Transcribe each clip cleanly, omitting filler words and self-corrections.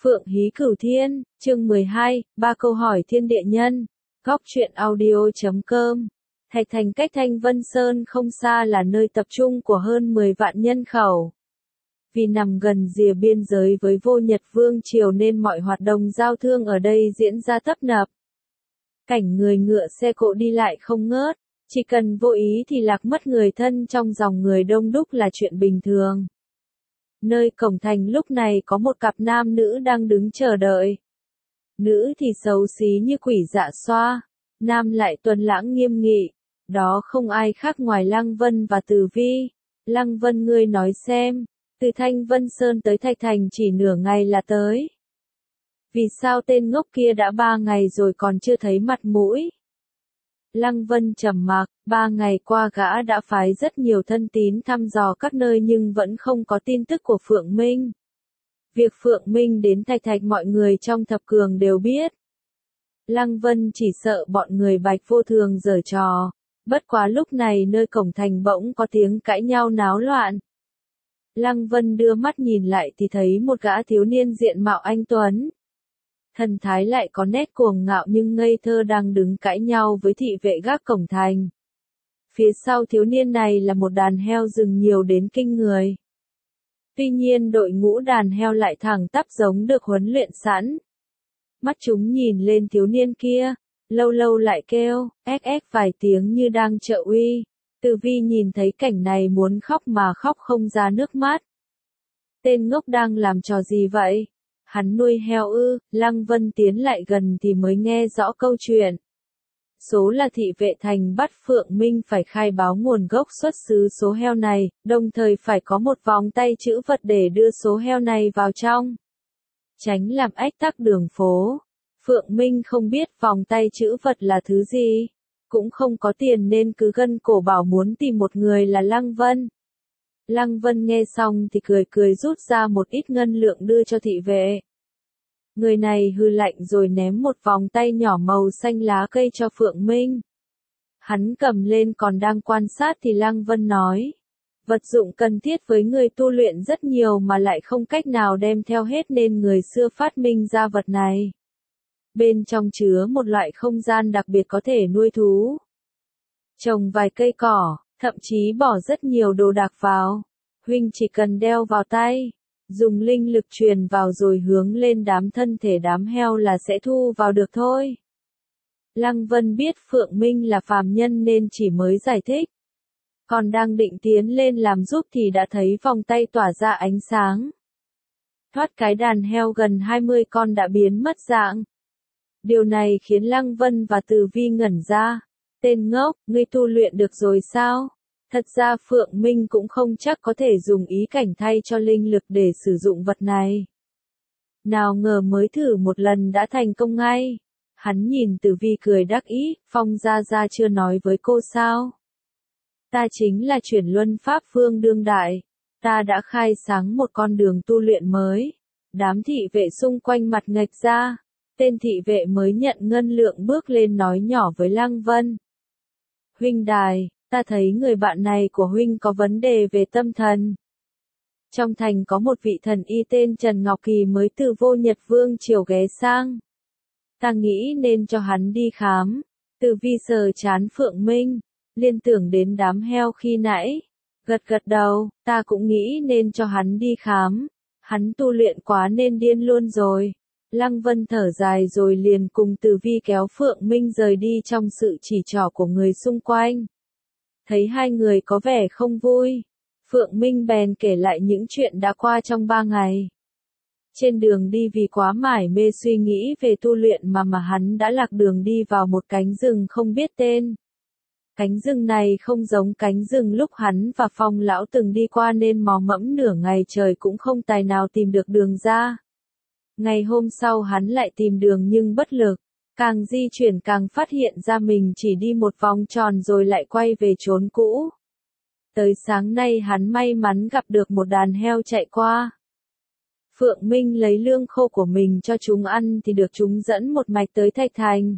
Phượng Hí Cửu Thiên, chương 12, ba câu hỏi thiên địa nhân. Góc truyện audio.com. Thạch Thành cách Thanh Vân Sơn không xa là nơi tập trung của hơn 10 vạn nhân khẩu. Vì nằm gần rìa biên giới với Vô Nhật Vương triều nên mọi hoạt động giao thương ở đây diễn ra tấp nập. Cảnh người ngựa xe cộ đi lại không ngớt, chỉ cần vô ý thì lạc mất người thân trong dòng người đông đúc là chuyện bình thường. Nơi cổng thành lúc này có một cặp nam nữ đang đứng chờ đợi. Nữ thì xấu xí như quỷ dạ xoa, nam lại tuấn lãng nghiêm nghị. Đó không ai khác ngoài Lăng Vân và Từ Vi. Lăng Vân, ngươi nói xem, từ Thanh Vân Sơn tới Thạch Thành chỉ nửa ngày là tới. Vì sao tên ngốc kia đã 3 ngày rồi còn chưa thấy mặt mũi? Lăng Vân trầm mặc, 3 ngày qua gã đã phái rất nhiều thân tín thăm dò các nơi nhưng vẫn không có tin tức của Phượng Minh. Việc Phượng Minh đến Thạch Thành mọi người trong thập cường đều biết. Lăng Vân chỉ sợ bọn người Bạch Vô Thường giở trò, bất quá lúc này nơi cổng thành bỗng có tiếng cãi nhau náo loạn. Lăng Vân đưa mắt nhìn lại thì thấy một gã thiếu niên diện mạo anh tuấn. Thần thái lại có nét cuồng ngạo nhưng ngây thơ đang đứng cãi nhau với thị vệ gác cổng thành. Phía sau thiếu niên này là một đàn heo rừng nhiều đến kinh người. Tuy nhiên đội ngũ đàn heo lại thẳng tắp giống được huấn luyện sẵn. Mắt chúng nhìn lên thiếu niên kia, lâu lâu lại kêu, ếch ếch vài tiếng như đang trợ uy. Từ Vi nhìn thấy cảnh này muốn khóc mà khóc không ra nước mắt. Tên ngốc đang làm trò gì vậy? Hắn nuôi heo ư? Lăng Vân tiến lại gần thì mới nghe rõ câu chuyện. Số là thị vệ thành bắt Phượng Minh phải khai báo nguồn gốc xuất xứ số heo này, đồng thời phải có một vòng tay chữ vật để đưa số heo này vào trong. Tránh làm ách tắc đường phố. Phượng Minh không biết vòng tay chữ vật là thứ gì, cũng không có tiền nên cứ gân cổ bảo muốn tìm một người là Lăng Vân. Lăng Vân nghe xong thì cười cười rút ra một ít ngân lượng đưa cho thị vệ. Người này hừ lạnh rồi ném một vòng tay nhỏ màu xanh lá cây cho Phượng Minh. Hắn cầm lên còn đang quan sát thì Lăng Vân nói. Vật dụng cần thiết với người tu luyện rất nhiều mà lại không cách nào đem theo hết nên người xưa phát minh ra vật này. Bên trong chứa một loại không gian đặc biệt có thể nuôi thú. Trồng vài cây cỏ, thậm chí bỏ rất nhiều đồ đạc vào. Huynh chỉ cần đeo vào tay, dùng linh lực truyền vào rồi hướng lên đám thân thể đám heo là sẽ thu vào được thôi. Lăng Vân biết Phượng Minh là phàm nhân nên chỉ mới giải thích. Còn đang định tiến lên làm giúp thì đã thấy vòng tay tỏa ra ánh sáng. Thoát cái đàn heo gần 20 con đã biến mất dạng. Điều này khiến Lăng Vân và Từ Vi ngẩn ra. Tên ngốc, ngươi tu luyện được rồi sao? Thật ra Phượng Minh cũng không chắc có thể dùng ý cảnh thay cho linh lực để sử dụng vật này. Nào ngờ mới thử một lần đã thành công ngay. Hắn nhìn Từ Vi cười đắc ý, Phong Gia Gia chưa nói với cô sao? Ta chính là chuyển luân pháp phương đương đại. Ta đã khai sáng một con đường tu luyện mới. Đám thị vệ xung quanh mặt nghệch ra. Tên thị vệ mới nhận ngân lượng bước lên nói nhỏ với Lăng Vân. Huynh đài, ta thấy người bạn này của huynh có vấn đề về tâm thần. Trong thành có một vị thần y tên Trần Ngọc Kỳ mới từ Vô Nhật Vương triều ghé sang. Ta nghĩ nên cho hắn đi khám. Từ Vi sờ trán Phượng Minh, liên tưởng đến đám heo khi nãy. Gật gật đầu, ta cũng nghĩ nên cho hắn đi khám. Hắn tu luyện quá nên điên luôn rồi. Lăng Vân thở dài rồi liền cùng Từ Vi kéo Phượng Minh rời đi trong sự chỉ trỏ của người xung quanh. Thấy hai người có vẻ không vui, Phượng Minh bèn kể lại những chuyện đã qua trong 3 ngày. Trên đường đi vì quá mải mê suy nghĩ về tu luyện mà hắn đã lạc đường đi vào một cánh rừng không biết tên. Cánh rừng này không giống cánh rừng lúc hắn và Phong lão từng đi qua nên mò mẫm nửa ngày trời cũng không tài nào tìm được đường ra. Ngày hôm sau hắn lại tìm đường nhưng bất lực, càng di chuyển càng phát hiện ra mình chỉ đi một vòng tròn rồi lại quay về chốn cũ. Tới sáng nay hắn may mắn gặp được một đàn heo chạy qua. Phượng Minh lấy lương khô của mình cho chúng ăn thì được chúng dẫn một mạch tới Thạch Thành.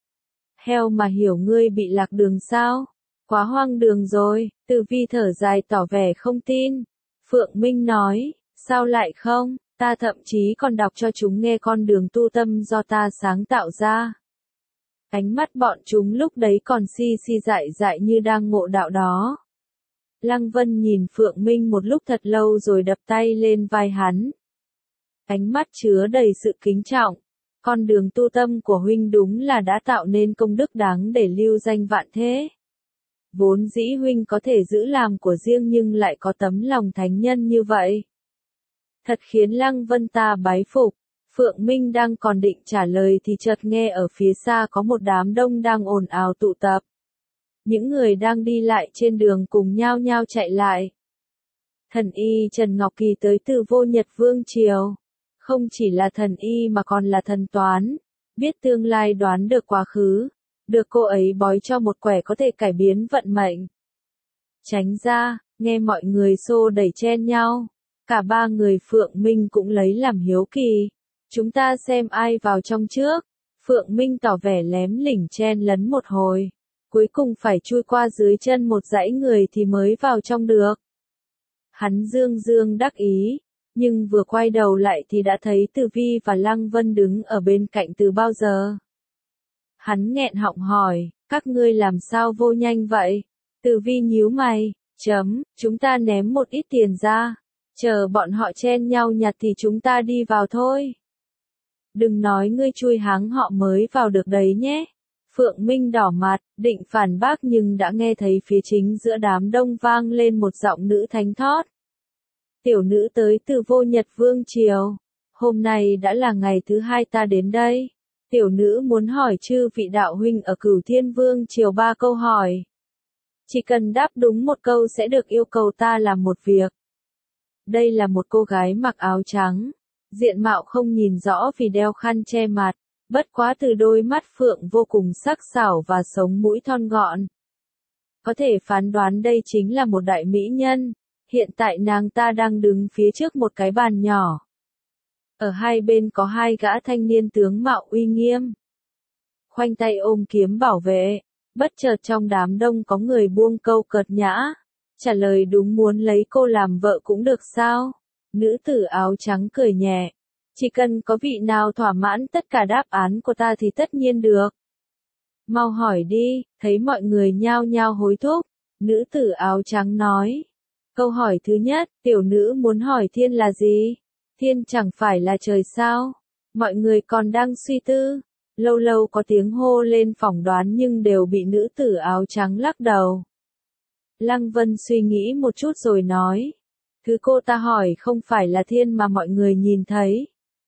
Heo mà hiểu ngươi bị lạc đường sao? Quá hoang đường rồi. Từ Vi thở dài tỏ vẻ không tin. Phượng Minh nói, sao lại không? Ta thậm chí còn đọc cho chúng nghe con đường tu tâm do ta sáng tạo ra. Ánh mắt bọn chúng lúc đấy còn si si dại dại như đang ngộ đạo đó. Lăng Vân nhìn Phượng Minh một lúc thật lâu rồi đập tay lên vai hắn. Ánh mắt chứa đầy sự kính trọng. Con đường tu tâm của huynh đúng là đã tạo nên công đức đáng để lưu danh vạn thế. Vốn dĩ huynh có thể giữ làm của riêng nhưng lại có tấm lòng thánh nhân như vậy. Thật khiến Lăng Vân ta bái phục. Phượng Minh đang còn định trả lời thì chợt nghe ở phía xa có một đám đông đang ồn ào tụ tập. Những người đang đi lại trên đường cùng nhao nhao chạy lại. Thần y Trần Ngọc Kỳ tới từ Vô Nhật Vương Triều. Không chỉ là thần y mà còn là thần toán. Biết tương lai đoán được quá khứ. Được cô ấy bói cho một quẻ có thể cải biến vận mệnh. Tránh ra, nghe mọi người xô đẩy chen nhau. Cả ba người Phượng Minh cũng lấy làm hiếu kỳ. Chúng ta xem ai vào trong trước. Phượng Minh tỏ vẻ lém lỉnh chen lấn một hồi. Cuối cùng phải chui qua dưới chân một dãy người thì mới vào trong được. Hắn dương dương đắc ý. Nhưng vừa quay đầu lại thì đã thấy Từ Vi và Lăng Vân đứng ở bên cạnh từ bao giờ. Hắn nghẹn họng hỏi, các ngươi làm sao vô nhanh vậy? Từ Vi nhíu mày, chúng ta ném một ít tiền ra. Chờ bọn họ chen nhau nhặt thì chúng ta đi vào thôi. Đừng nói ngươi chui háng họ mới vào được đấy nhé. Phượng Minh đỏ mặt, định phản bác nhưng đã nghe thấy phía chính giữa đám đông vang lên một giọng nữ thánh thót. Tiểu nữ tới từ Vô Nhật Vương Triều. Hôm nay đã là ngày thứ hai ta đến đây. Tiểu nữ muốn hỏi chư vị đạo huynh ở Cửu Thiên Vương Triều 3 câu hỏi. Chỉ cần đáp đúng một câu sẽ được yêu cầu ta làm một việc. Đây là một cô gái mặc áo trắng. Diện mạo không nhìn rõ vì đeo khăn che mặt. Bất quá từ đôi mắt phượng vô cùng sắc sảo và sống mũi thon gọn. Có thể phán đoán đây chính là một đại mỹ nhân. Hiện tại nàng ta đang đứng phía trước một cái bàn nhỏ. Ở hai bên có hai gã thanh niên tướng mạo uy nghiêm. Khoanh tay ôm kiếm bảo vệ. Bất chợt trong đám đông có người buông câu cợt nhã. Trả lời đúng muốn lấy cô làm vợ cũng được sao? Nữ tử áo trắng cười nhẹ. Chỉ cần có vị nào thỏa mãn tất cả đáp án của ta thì tất nhiên được. Mau hỏi đi, thấy mọi người nhao nhao hối thúc. Nữ tử áo trắng nói. Câu hỏi thứ nhất, tiểu nữ muốn hỏi thiên là gì? Thiên chẳng phải là trời sao? Mọi người còn đang suy tư. Lâu lâu có tiếng hô lên phỏng đoán nhưng đều bị nữ tử áo trắng lắc đầu. Lăng Vân suy nghĩ một chút rồi nói. Thứ cô ta hỏi không phải là thiên mà mọi người nhìn thấy.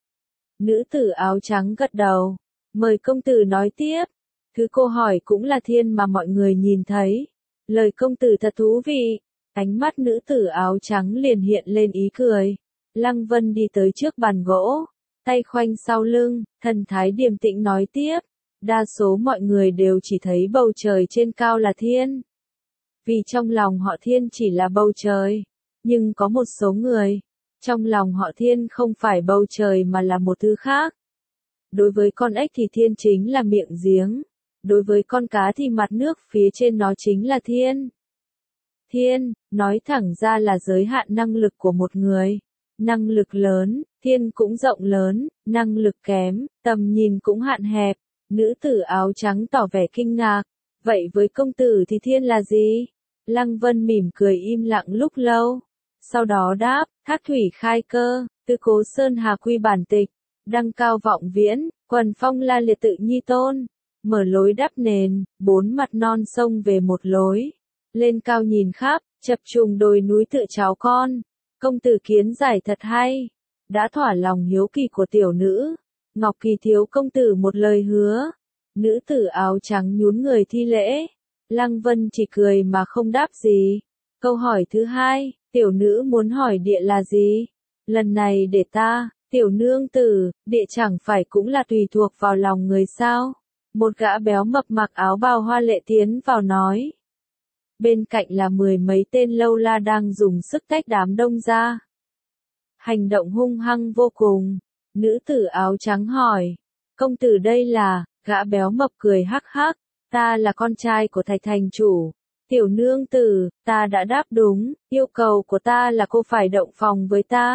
Nữ tử áo trắng gật đầu. Mời công tử nói tiếp. Thứ cô hỏi cũng là thiên mà mọi người nhìn thấy. Lời công tử thật thú vị. Ánh mắt nữ tử áo trắng liền hiện lên ý cười. Lăng Vân đi tới trước bàn gỗ. Tay khoanh sau lưng, thần thái điềm tĩnh nói tiếp. Đa số mọi người đều chỉ thấy bầu trời trên cao là thiên. Vì trong lòng họ thiên chỉ là bầu trời. Nhưng có một số người, trong lòng họ thiên không phải bầu trời mà là một thứ khác. Đối với con ếch thì thiên chính là miệng giếng. Đối với con cá thì mặt nước phía trên nó chính là thiên. Thiên, nói thẳng ra là giới hạn năng lực của một người. Năng lực lớn, thiên cũng rộng lớn, năng lực kém, tầm nhìn cũng hạn hẹp. Nữ tử áo trắng tỏ vẻ kinh ngạc. Vậy với công tử thì thiên là gì? Lăng Vân mỉm cười im lặng lúc lâu. Sau đó đáp, thác thủy khai cơ, tư cố sơn hà quy bản tịch, đăng cao vọng viễn, quần phong la liệt tự nhi tôn. Mở lối đắp nền, bốn mặt non sông về một lối. Lên cao nhìn khắp, chập trùng đồi núi tự cháu con. Công tử kiến giải thật hay. Đã thỏa lòng hiếu kỳ của tiểu nữ. Ngọc Kỳ thiếu công tử một lời hứa. Nữ tử áo trắng nhún người thi lễ. Lăng Vân chỉ cười mà không đáp gì. Câu hỏi thứ hai, tiểu nữ muốn hỏi địa là gì? Lần này để ta, tiểu nương tử, địa chẳng phải cũng là tùy thuộc vào lòng người sao? Một gã béo mập mặc áo bào hoa lệ tiến vào nói. Bên cạnh là 10 mấy tên lâu la đang dùng sức tách đám đông ra. Hành động hung hăng vô cùng. Nữ tử áo trắng hỏi. Công tử đây là, gã béo mập cười hắc hắc. Ta là con trai của Thạch thành chủ. Tiểu nương tử, ta đã đáp đúng, yêu cầu của ta là cô phải động phòng với ta.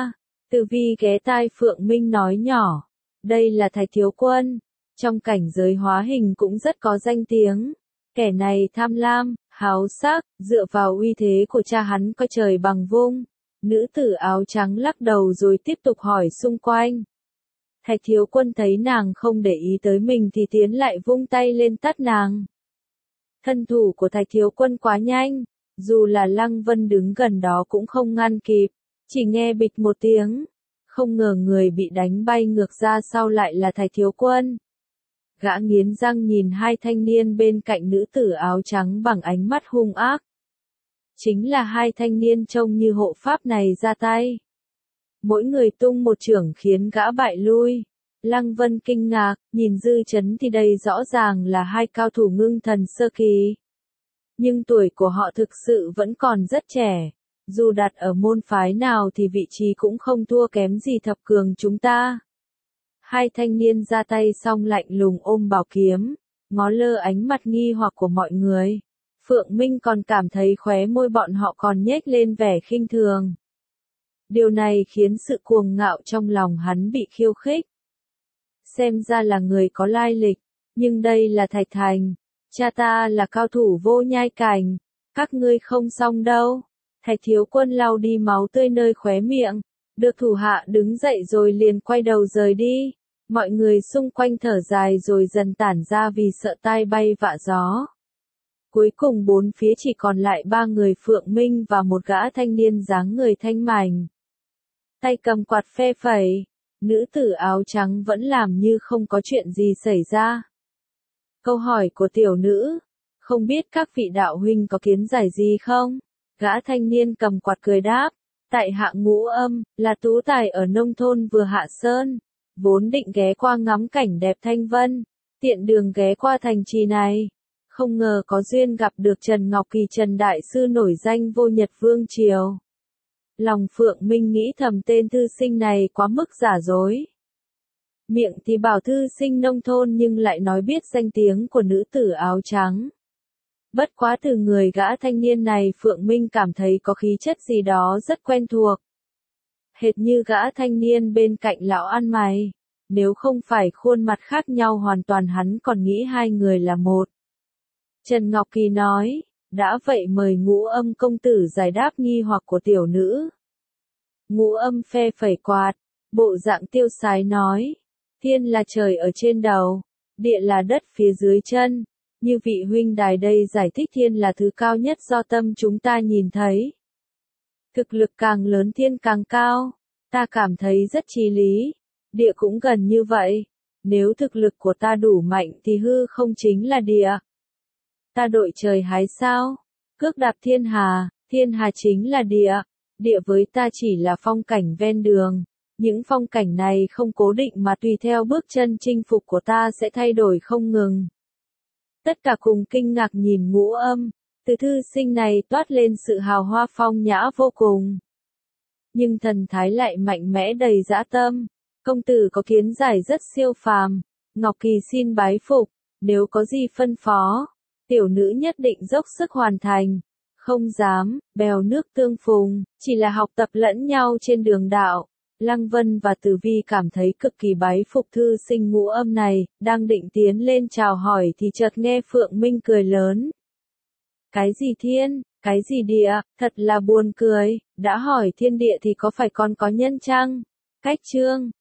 Tử Vi ghé tai Phượng Minh nói nhỏ. Đây là Thái Thiếu Quân. Trong cảnh giới hóa hình cũng rất có danh tiếng. Kẻ này tham lam, háo sắc, dựa vào uy thế của cha hắn coi trời bằng vung. Nữ tử áo trắng lắc đầu rồi tiếp tục hỏi xung quanh. Thái Thiếu Quân thấy nàng không để ý tới mình thì tiến lại vung tay lên tát nàng. Thân thủ của Thái Thiếu Quân quá nhanh, dù là Lăng Vân đứng gần đó cũng không ngăn kịp, chỉ nghe bịch một tiếng. Không ngờ người bị đánh bay ngược ra sau lại là Thái Thiếu Quân. Gã nghiến răng nhìn hai thanh niên bên cạnh nữ tử áo trắng bằng ánh mắt hung ác. Chính là hai thanh niên trông như hộ pháp này ra tay. Mỗi người tung một chưởng khiến gã bại lui. Lăng Vân kinh ngạc, nhìn dư chấn thì đây rõ ràng là hai cao thủ ngưng thần sơ kỳ. Nhưng tuổi của họ thực sự vẫn còn rất trẻ. Dù đặt ở môn phái nào thì vị trí cũng không thua kém gì thập cường chúng ta. Hai thanh niên ra tay xong lạnh lùng ôm bảo kiếm, ngó lơ ánh mặt nghi hoặc của mọi người. Phượng Minh còn cảm thấy khóe môi bọn họ còn nhếch lên vẻ khinh thường. Điều này khiến sự cuồng ngạo trong lòng hắn bị khiêu khích. Xem ra là người có lai lịch, nhưng đây là Thạch Thành. Cha ta là cao thủ vô nhai cảnh, các ngươi không xong đâu. Thạch Thiếu Quân lau đi máu tươi nơi khóe miệng, được thủ hạ đứng dậy rồi liền quay đầu rời đi. Mọi người xung quanh thở dài rồi dần tản ra vì sợ tai bay vạ gió. Cuối cùng bốn phía chỉ còn lại ba người Phượng Minh và một gã thanh niên dáng người thanh mảnh. Tay cầm quạt phe phẩy, nữ tử áo trắng vẫn làm như không có chuyện gì xảy ra. Câu hỏi của tiểu nữ, không biết các vị đạo huynh có kiến giải gì không? Gã thanh niên cầm quạt cười đáp, tại hạ Ngũ Âm, là tú tài ở nông thôn vừa hạ sơn, vốn định ghé qua ngắm cảnh đẹp Thanh Vân, tiện đường ghé qua thành trì này. Không ngờ có duyên gặp được Trần Ngọc Kỳ Trần Đại Sư nổi danh vô Nhật Vương Triều. Lòng Phượng Minh nghĩ thầm tên thư sinh này quá mức giả dối. Miệng thì bảo thư sinh nông thôn nhưng lại nói biết danh tiếng của nữ tử áo trắng. Bất quá từ người gã thanh niên này Phượng Minh cảm thấy có khí chất gì đó rất quen thuộc. Hệt như gã thanh niên bên cạnh lão ăn mày. Nếu không phải khuôn mặt khác nhau hoàn toàn hắn còn nghĩ hai người là một. Trần Ngọc Kỳ nói, đã vậy mời Ngũ Âm công tử giải đáp nghi hoặc của tiểu nữ. Ngũ Âm phe phẩy quạt, bộ dạng tiêu sái nói, thiên là trời ở trên đầu, địa là đất phía dưới chân. Như vị huynh đài đây giải thích thiên là thứ cao nhất do tâm chúng ta nhìn thấy. Thực lực càng lớn thiên càng cao, ta cảm thấy rất chí lý, địa cũng gần như vậy. Nếu thực lực của ta đủ mạnh thì hư không chính là địa. Ta đội trời hái sao? Cước đạp thiên hà chính là địa. Địa với ta chỉ là phong cảnh ven đường. Những phong cảnh này không cố định mà tùy theo bước chân chinh phục của ta sẽ thay đổi không ngừng. Tất cả cùng kinh ngạc nhìn Ngũ Âm, từ thư sinh này toát lên sự hào hoa phong nhã vô cùng. Nhưng thần thái lại mạnh mẽ đầy dã tâm. Công tử có kiến giải rất siêu phàm. Ngọc Kỳ xin bái phục, nếu có gì phân phó, tiểu nữ nhất định dốc sức hoàn thành. Không dám, bèo nước tương phùng, chỉ là học tập lẫn nhau trên đường đạo. Lăng Vân và Tử Vi cảm thấy cực kỳ bái phục thư sinh Ngũ Âm này, đang định tiến lên chào hỏi thì chợt nghe Phượng Minh cười lớn. Cái gì thiên, cái gì địa, thật là buồn cười, đã hỏi thiên địa thì có phải còn có nhân chăng? Cách chương